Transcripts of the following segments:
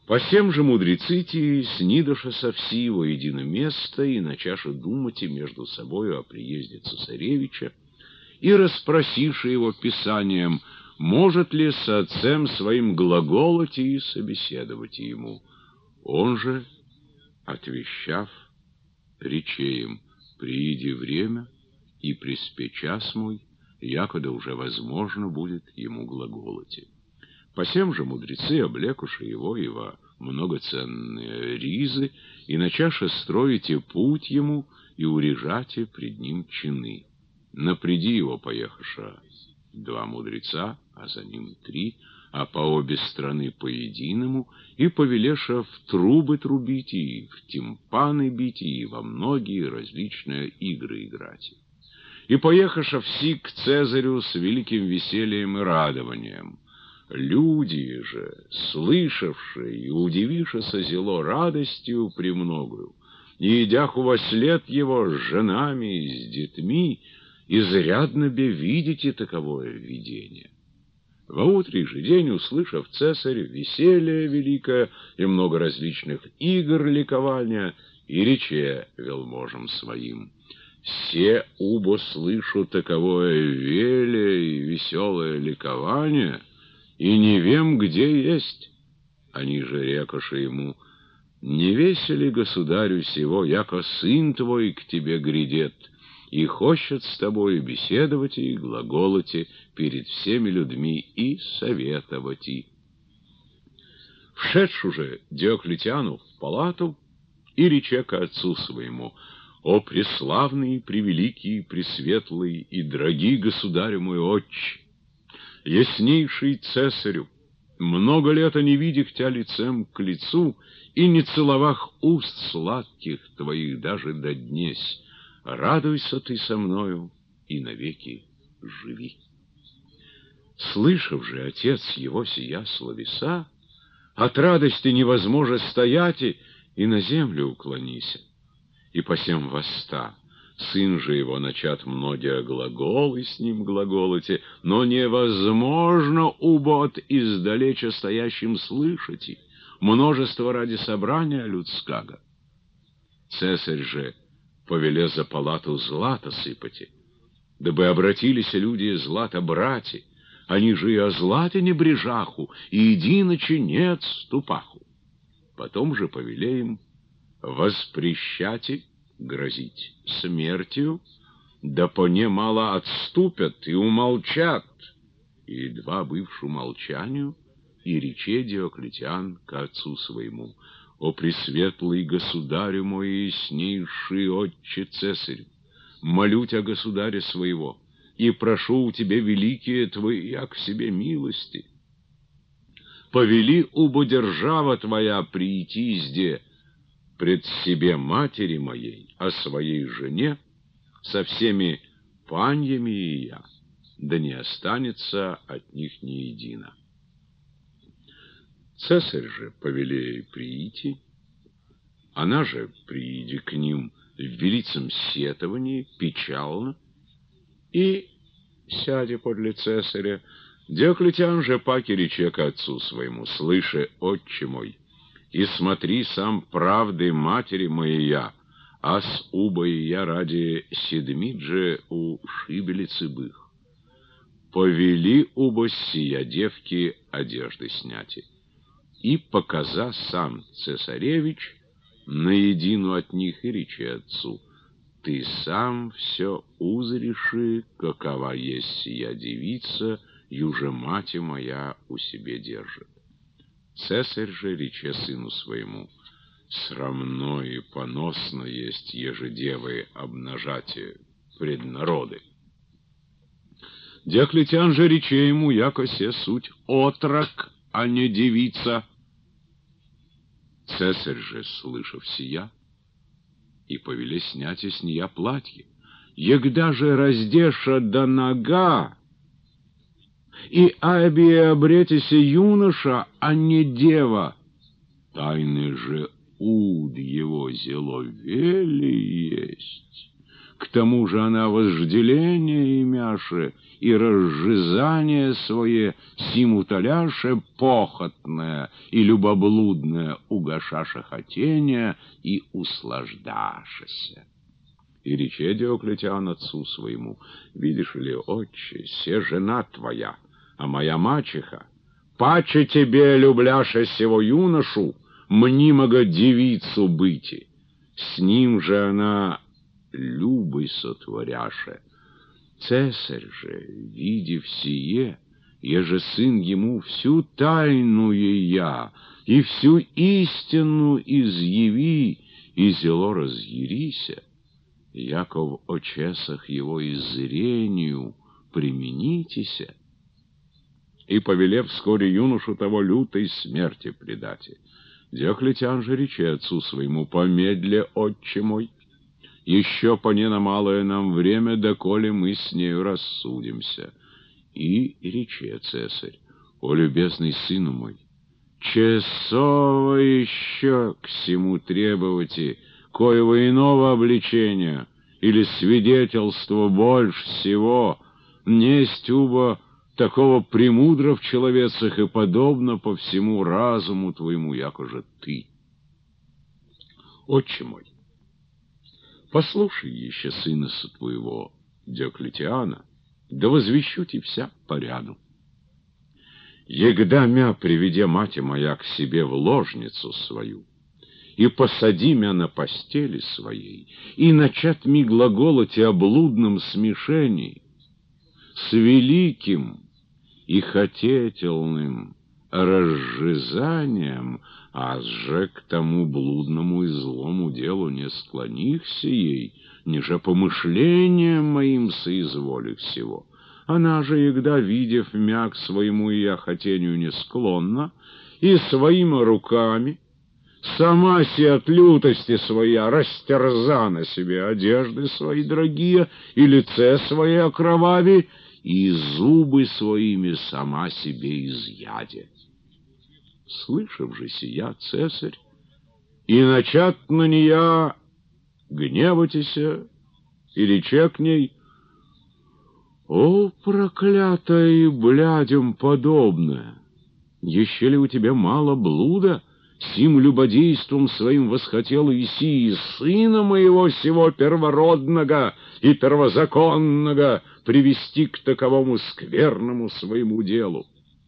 Посем же мудрецы ти, снидоша все во едино место, и начаша думать и между собою о приезде цесаревича, и расспросивши его писанием, может ли с отцем своим глаголать и собеседовать ему. Он же, отвещав, рече им: прииди время, и приспе час мой, якода уже возможно будет ему глаголать. Посем же мудрецы облекуши его и во многоценные ризы, и начаше строить и путь ему, и урежате пред ним чины. Напреди его поехаша 2 мудреца, а за ним 3, а по обе стороны по единому, и повелеша в трубы трубить, и в тимпаны бить, и во многие различные игры играть. И поехаша все к Цезарю с великим весельем и радованием. Люди же, слышавшие и удивившися зело радостью премногою, и идяху во след его с женами и с детьми, изрядно бе видите таковое видение. Во утрий же день, услышав цесарь веселье великое и много различных игр ликования, и рече велможам своим: «Се убо слышу таковое веле и веселое ликование, и не вем, где есть». Они же рекоши ему: «Не весели государю сего, яко сын твой к тебе грядет, и хочет с тобой беседовать и глаголать перед всеми людьми и советовать». Вшедшу же Диоклетиану в палату и рече ко отцу своему: «О преславный, превеликий, пресветлый и дорогий государю мой отче, яснейший цесарю, много лета не видях тебя лицем к лицу и не целовах уст сладких твоих даже до днесь. Радуйся ты со мною и навеки живи». Слышав же отец его сия словеса, от радости невозможно стоять и на землю уклонися. И посем восста, сын же его начат многие глаголы с ним глаголоте, но невозможно убот издалеча стоящим слышати, множество ради собрания людского. Цесарь же повеле за палату злато сыпати, дабы обратились люди злато брати, они же и о злате не брежаху, и единоче нет ступаху. Потом же повеле им воспрещати грозить смертью, да поне мало отступят и умолчат. И едва бывшу молчанию, и рече Диоклетиан к отцу своему: «О пресветлый государю мой и яснейший отче цесарю, молю тебя, государя своего, и прошу у тебя великие твои, як в себе милости. Повели, убо держава твоя прийти зде пред себе матери моей, о своей жене, со всеми паньями и я, да не останется от них ни едино». Цесарь же повеле ей прийти, она же прииди к ним в велицем сетовании, печально, и сяде подле цесаря. Диоклетиан же паки рече к отцу своему: «Слыши, отче мой, и смотри сам правды матери моя, а с убой я ради седмит же у шибелицы бых. Повели убо сия девки одежды сняти». И показа сам цесаревич наедину от них и рече отцу: «Ты сам все узреши, какова есть сия девица, юже мать моя у себе держит». Цесарь же рече сыну своему: «Срамно и поносно есть ежедевы обнажате пред народы». Диоклетиан же рече ему, яко се суть отрок, а не девица. Цесарь же, слышав сия, и повеле снять с нея платье, егда же раздеша до нога, и абие обретися юноша, а не дева. Тайны же уд его зело вели есть. К тому же она вожделение имяше и разжизание свое сим утоляше похотное и любоблудное угашаше хотение и услаждашеся. И рече Диоклетиан отцу своему: видишь ли, отче, се жена твоя, а моя мачеха, паче тебе любляше сего юношу, мнимого девицу быти. С ним же она любой сотворяше. Цесарь же, видев сие, еже сын ему всю тайну ея и всю истину изъяви, и зело разъярися, яков о чесах его и зрению применитеся, и повелев вскоре юношу того лютой смерти предати. Диоклетиан же рече отцу своему: помедле, отче мой, еще поне на малое нам время, доколе мы с нею рассудимся. И рече цесарь: о любезный сыну мой, часово еще к сему требовати коего иного обличения или свидетельства больше всего, несть убо такого премудро в человецах и подобно по всему разуму твоему, якоже ты. Отче мой, послушай еще сына твоего Диоклетиана, да возвещу тебе вся по ряду. Егда мя приведе мать моя к себе в ложницу свою, и посади мя на постели своей, и начат ми глаголать о блудном смешении с великим и хотетельным разжизанием, а же к тому блудному и злому делу не склонихся ей, ниже помышлением моим соизволив всего. Она же, егда, видев мя к своему и я хотению не склонна, и своими руками сама си от лютости своя растерза на себе одежды свои дорогие, и лице свое окровави, и зубы своими сама себе изъяде. Слышав же сия, цесарь, и начат на нея гневатися, и рече к ней: о, проклятая и блядям подобная! Еще ли у тебя мало блуда? Сим любодейством своим восхотел иси и сына моего сего первородного и первозаконного привести к таковому скверному своему делу.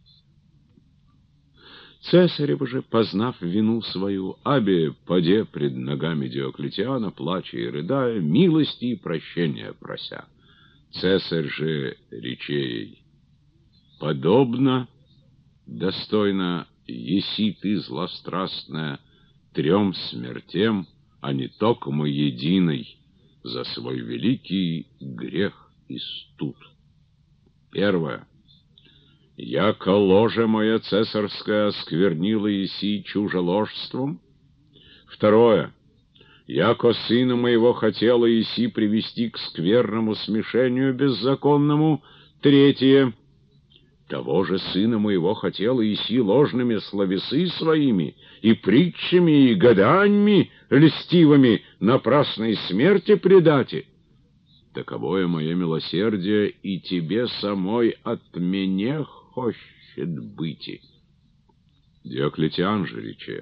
Цесарев же, познав вину свою, абе паде пред ногами Диоклетиана, плача и рыдая, милости и прощения прося. Цесарь же рече ей: подобно, достойно еси ты, злострастная, 3 смертям, а не токмо единой, за свой великий грех и студ. Первое. Яко ложе мое цесарское осквернило еси чужеложством. Второе. Яко сына моего хотела еси привести к скверному смешению беззаконному. Третье. Того же сына моего хотела еси ложными словесы своими и притчами и гаданьми льстивыми напрасной смерти предати. Таковое мое милосердие и тебе самой от меня хочет быть. Диоклетиан же рече: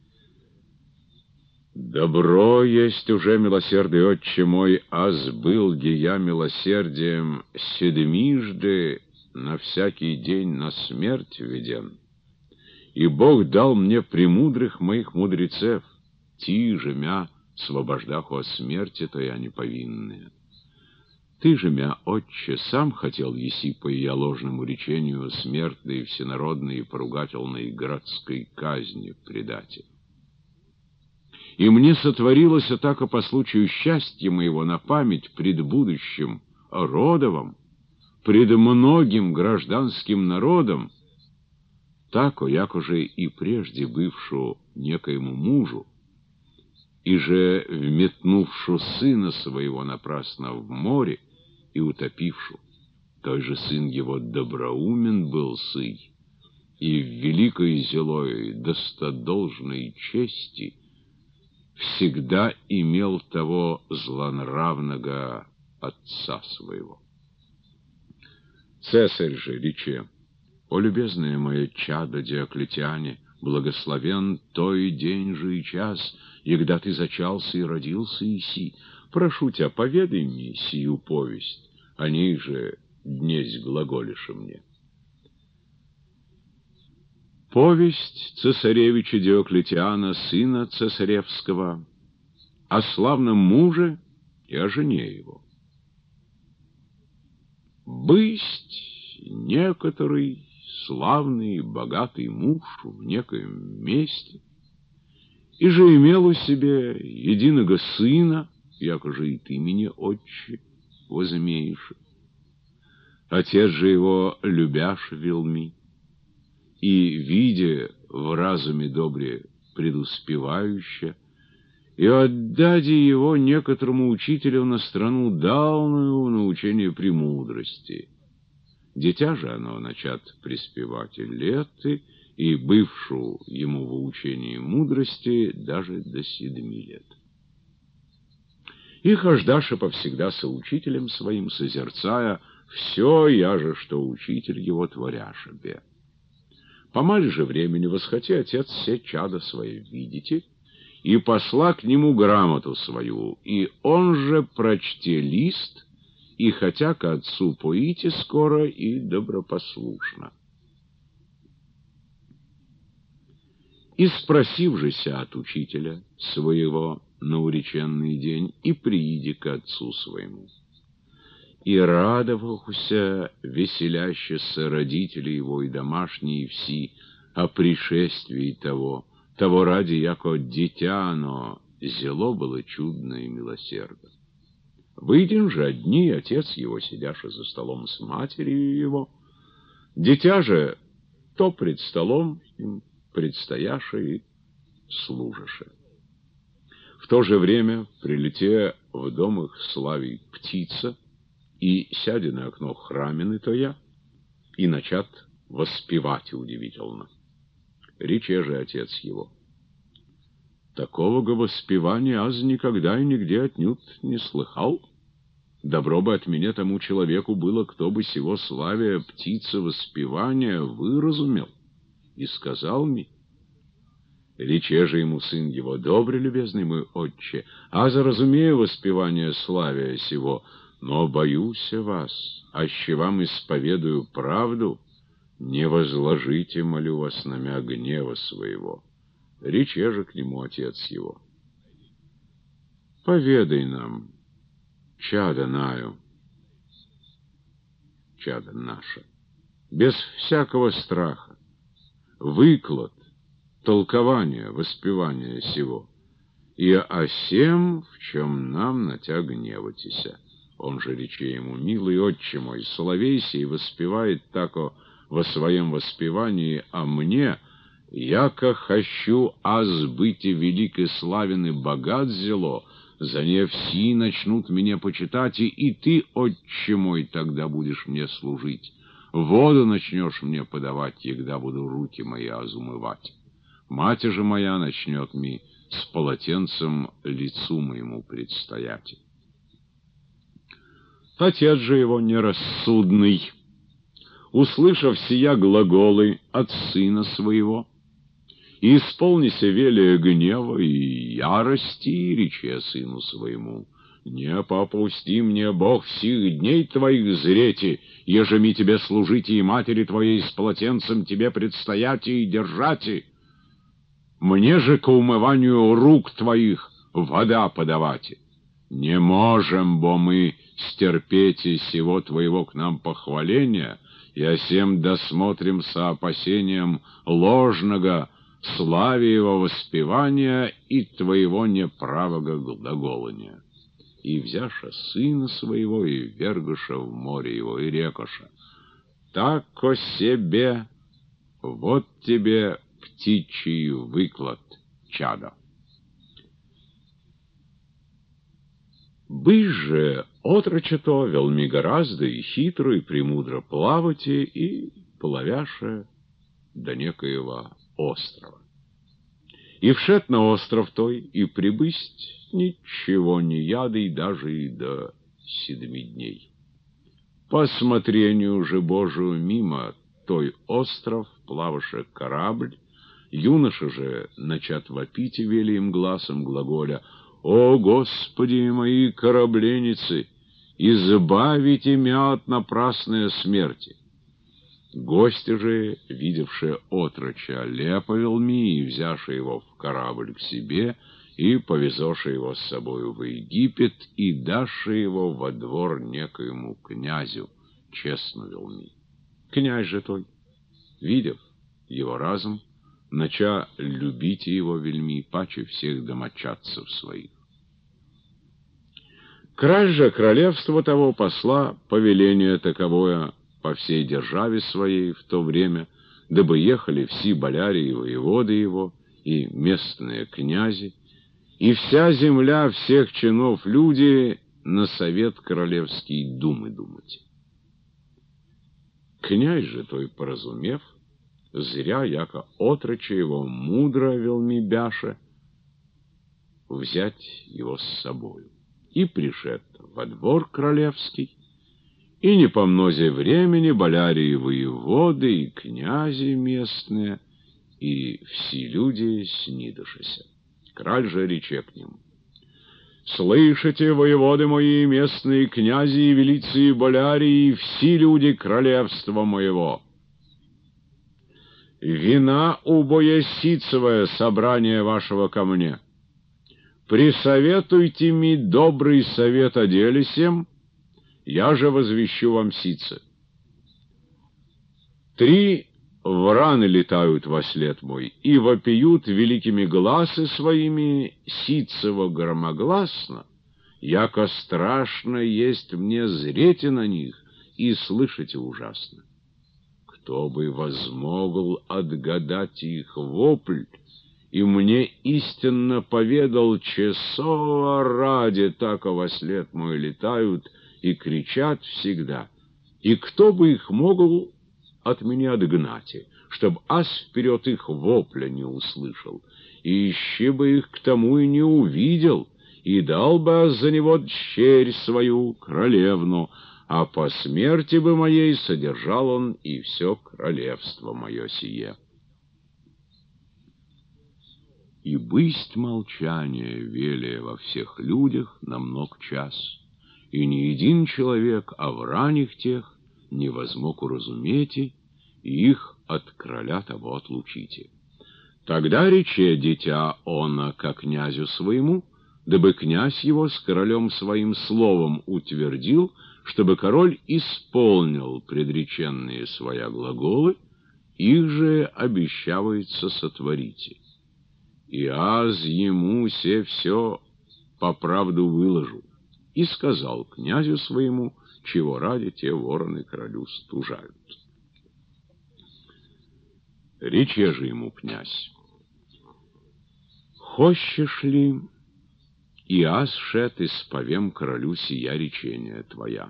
добро есть уже, милосердный отче мой, аз был ги я милосердием седмижды на всякий день на смерть введен. И Бог дал мне премудрых моих мудрецев, ти же мя свобождаху от смерти, то я не повинные. Ты же мя, отче, сам хотел еси по ее ложному речению смертной, всенародной и поругательной городской казни предати. И мне сотворилось атака по случаю счастья моего на память пред будущим родовом, пред многим гражданским народом, тако, якоже и прежде бывшу некоему мужу, и же вметнувшу сына своего напрасно в море и утопившу, той же сын его доброумен был сый, и в великой зелой достодолжной чести всегда имел того злонравного отца своего. Цесарь же рече: «О, любезное мое чадо, Диоклетиане, благословен той день же и час, егда ты зачался и родился иси. Прошу тебя, поведай мне сию повесть, о ней же днесь глаголишь мне». Повесть цесаревича Диоклетиана, сына цесаревского, о славном муже и о жене его. Бысть некоторый славный, богатый муж в некоем месте, и же имел у себе единого сына, якоже и ты меня, отче, возымеешь. Отец же его любяш велми, и, видя в разуме добре предуспевающе, и отдади его некоторому учителю на страну далную научение премудрости. Дитя же оно начат приспевать леты, и бывшую ему в учении мудрости даже до 7 лет. И хождаша повсегда со учителем своим, созерцая все, яже что учитель его творяша бе. По мале же времени восхоти отец все чадо свое видите, и посла к нему грамоту свою, и он же прочте лист, и хотя к отцу поите скоро и добропослушно. И спросив жеся от учителя своего на уреченный день, и прииди к отцу своему. И радовался веселящеся родители его и домашние все о пришествии того ради, яко дитя оно зело было чудно и милосердно. Выйден же одни, отец его, сидяши за столом с матерью его, дитя же то пред столом им предстояше и служаше. В то же время, прилетя в дом их славей птица, и сядя на окно храмины то я, и начат воспевать удивительно. Рече же отец его: «Такого воспевания аз никогда и нигде отнюдь не слыхал. Добро бы от меня тому человеку было, кто бы сего славия птицы воспевания выразумел и сказал мне». Рече же ему сын его: «Добре, любезный мой отче, аз разумею воспевание славия сего, но боюсь вас, аще вам исповедую правду, не возложите, молю вас, на мя гнева своего». Рече же к нему отец его: «Поведай нам, чадо наше, без всякого страха, выклад, толкование, воспевание сего, и о сем, в чем нам на тя гневатися». Он же рече ему: «Милый отче мой, соловейся и воспевает тако во своем воспевании о мне, яко хочу аз быть и велик и славен и богат зело, за не все начнут меня почитать, и ты, отче мой, тогда будешь мне служить. Воду начнешь мне подавать, егда буду руки мои азумывать. Мать же моя начнет ми с полотенцем лицу моему предстоять». Отец же его нерассудный, услышав сия глаголы от сына своего, и исполнися велия гнева и ярости, рече сыну своему: «Не попусти мне, Бог, сих дней твоих зрети, ежеми тебе служите и матери твоей с полотенцем тебе предстояти и держати. Мне же к умыванию рук твоих вода подавати. Не можем бо мы стерпеть и сего твоего к нам похваления, и о сем досмотрим со опасением ложного славе его воспевания и твоего неправого глаголания». И взяша сына своего, и вергоша в море его, и рекоша: «Тако себе, вот тебе птичий выклад, чадо». Бысь же отроче то велми гораздо и хитро, и премудро плавати, и половяше до некоего острова. и вшед на остров той, и прибысть ничего не ядый даже и до 7 дней. По смотрению же Божию мимо той остров плаваше корабль, юноша же начат вопить и вели им гласом глаголя: «О, Господи, мои корабленицы, избавите мя от напрасной смерти!» Гости же, видевшие отроча, леповелми и взявши его в корабль к себе, и повезоши его с собою в Египет, и даши его во двор некоему князю, честно велми. Князь же той, видев его разум, нача любить его вельми паче всех домочадцев своих. Краль же королевства того посла повеление таковое по всей державе своей в то время, дабы ехали все боляре и воеводы его, и местные князи, и вся земля всех чинов люди на совет королевский думы думать. Князь же той, поразумев, зря, яко отроча его мудро велми бяше, взять его с собою. И пришед во двор королевский, и не по мнозе времени боляре и воеводы, и князи местные, и все люди снидошися. Краль же рече к ним: «Слышите, воеводы мои, местные князи и велицы и боляре, и все люди королевства моего! Вина убоясицевое собрание вашего ко мне. Присоветуйте ми добрый совет о деле сем, я же возвещу вам сице. 3 враны летают во след мой, и вопиют великими гласы своими сицево громогласно, яко страшно есть мне зрете на них и слышите ужасно. Кто бы возмогл отгадать их вопль, и мне истинно поведал, часова ради так во след мой летают и кричат всегда, и кто бы их могл от меня отгнать, чтоб ас вперед их вопля не услышал, и ищи бы их к тому и не увидел, и дал бы ас за него дщерь свою, королевну, а по смерти бы моей содержал он и все королевство мое сие». И бысть молчание велия во всех людях на мног час, и ни един человек о вранях тех не возмог уразуметь, и их от короля того отлучите. Тогда рече дитя она ко князю своему, дабы князь его с королем своим словом утвердил, чтобы король исполнил предреченные своя глаголы, их же обещавается сотворите. И аз ему се все по правду выложу. И сказал князю своему, чего ради те вороны королю стужают. Рече же ему князь: «Хочешь ли, и аз шет исповем королю сия речения твоя?»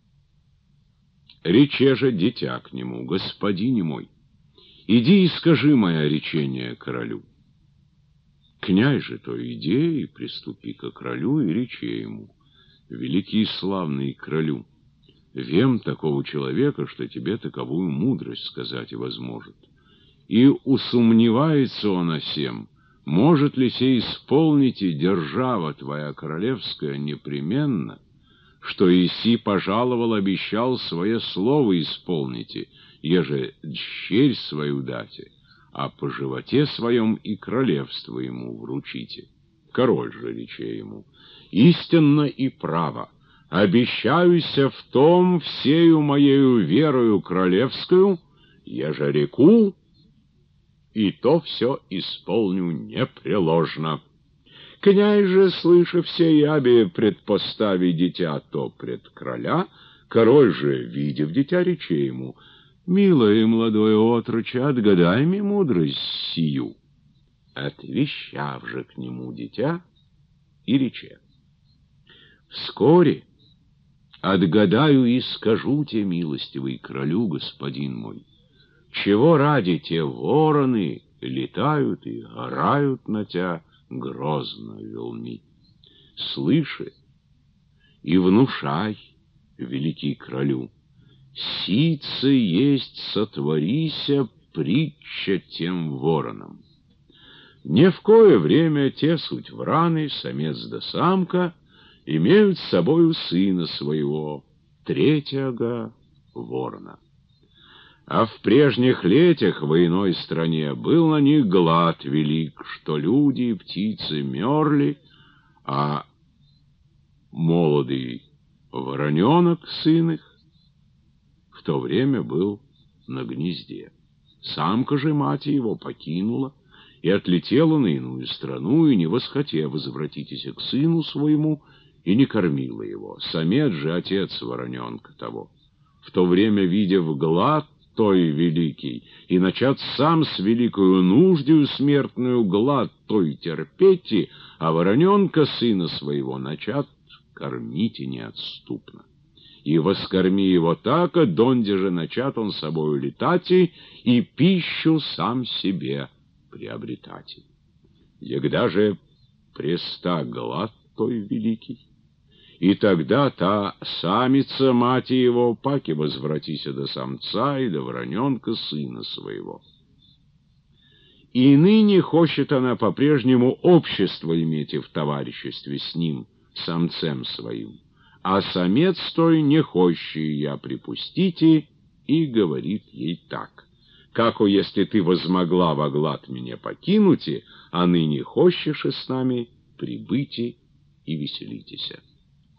Рече же дитя к нему: «Господине мой, иди и скажи мое речение королю». Князь же то иди и приступи ко королю, и рече ему: «Великий и славный королю, вем такого человека, что тебе таковую мудрость сказать и возможет. И усомневается он о сем, может ли сей исполнить и держава твоя королевская непременно, что иси пожаловал, обещал свое слово исполните, еже дщерь свою дате, а по животе своем и королевство ему вручите». Король же рече ему: «Истинно и право, обещаюся в том всею моею верою королевскую, еже реку, и то все исполню непреложно». Князь же, слышав сей, аби предпостави дитя то пред короля, король же, видев дитя, рече ему: «Милое и молодое отроче, отгадай мне мудрость сию». Отвещав же к нему дитя, и рече: «Вскоре отгадаю и скажу те, милостивый королю, господин мой, чего ради те вороны летают и орают на тя грозно велми. Слыши и внушай, великий кролю, сице есть сотворися притча тем воронам. Не в кое время те суть враны, самец да самка, имеют с собою сына своего, третьего ворона. А в прежних летях в иной стране был на них глад велик, что люди и птицы мерли, а молодый вороненок, сын их, в то время был на гнезде. Самка же мать его покинула и отлетела на иную страну, и не восхотя возвратитесь к сыну своему, и не кормила его. Самец же, отец вороненка того, в то время, видя в глад той великий, и начат сам с великою нуждою смертную глад той терпеть, а вороненка сына своего начат кормите неотступно. И воскорми его так, донде же начат он собою летать, и пищу сам себе приобретать. Егда же преста глад той великий, и тогда та самица мати его паки возвратися до самца и до вороненка сына своего. И ныне хочет она по-прежнему общество иметь и в товариществе с ним, самцем своим, а самец той не хочет я припустите, и говорит ей так: «Како, если ты возмогла во глад меня покинуть, а ныне хочешь и с нами прибыть и веселитеся».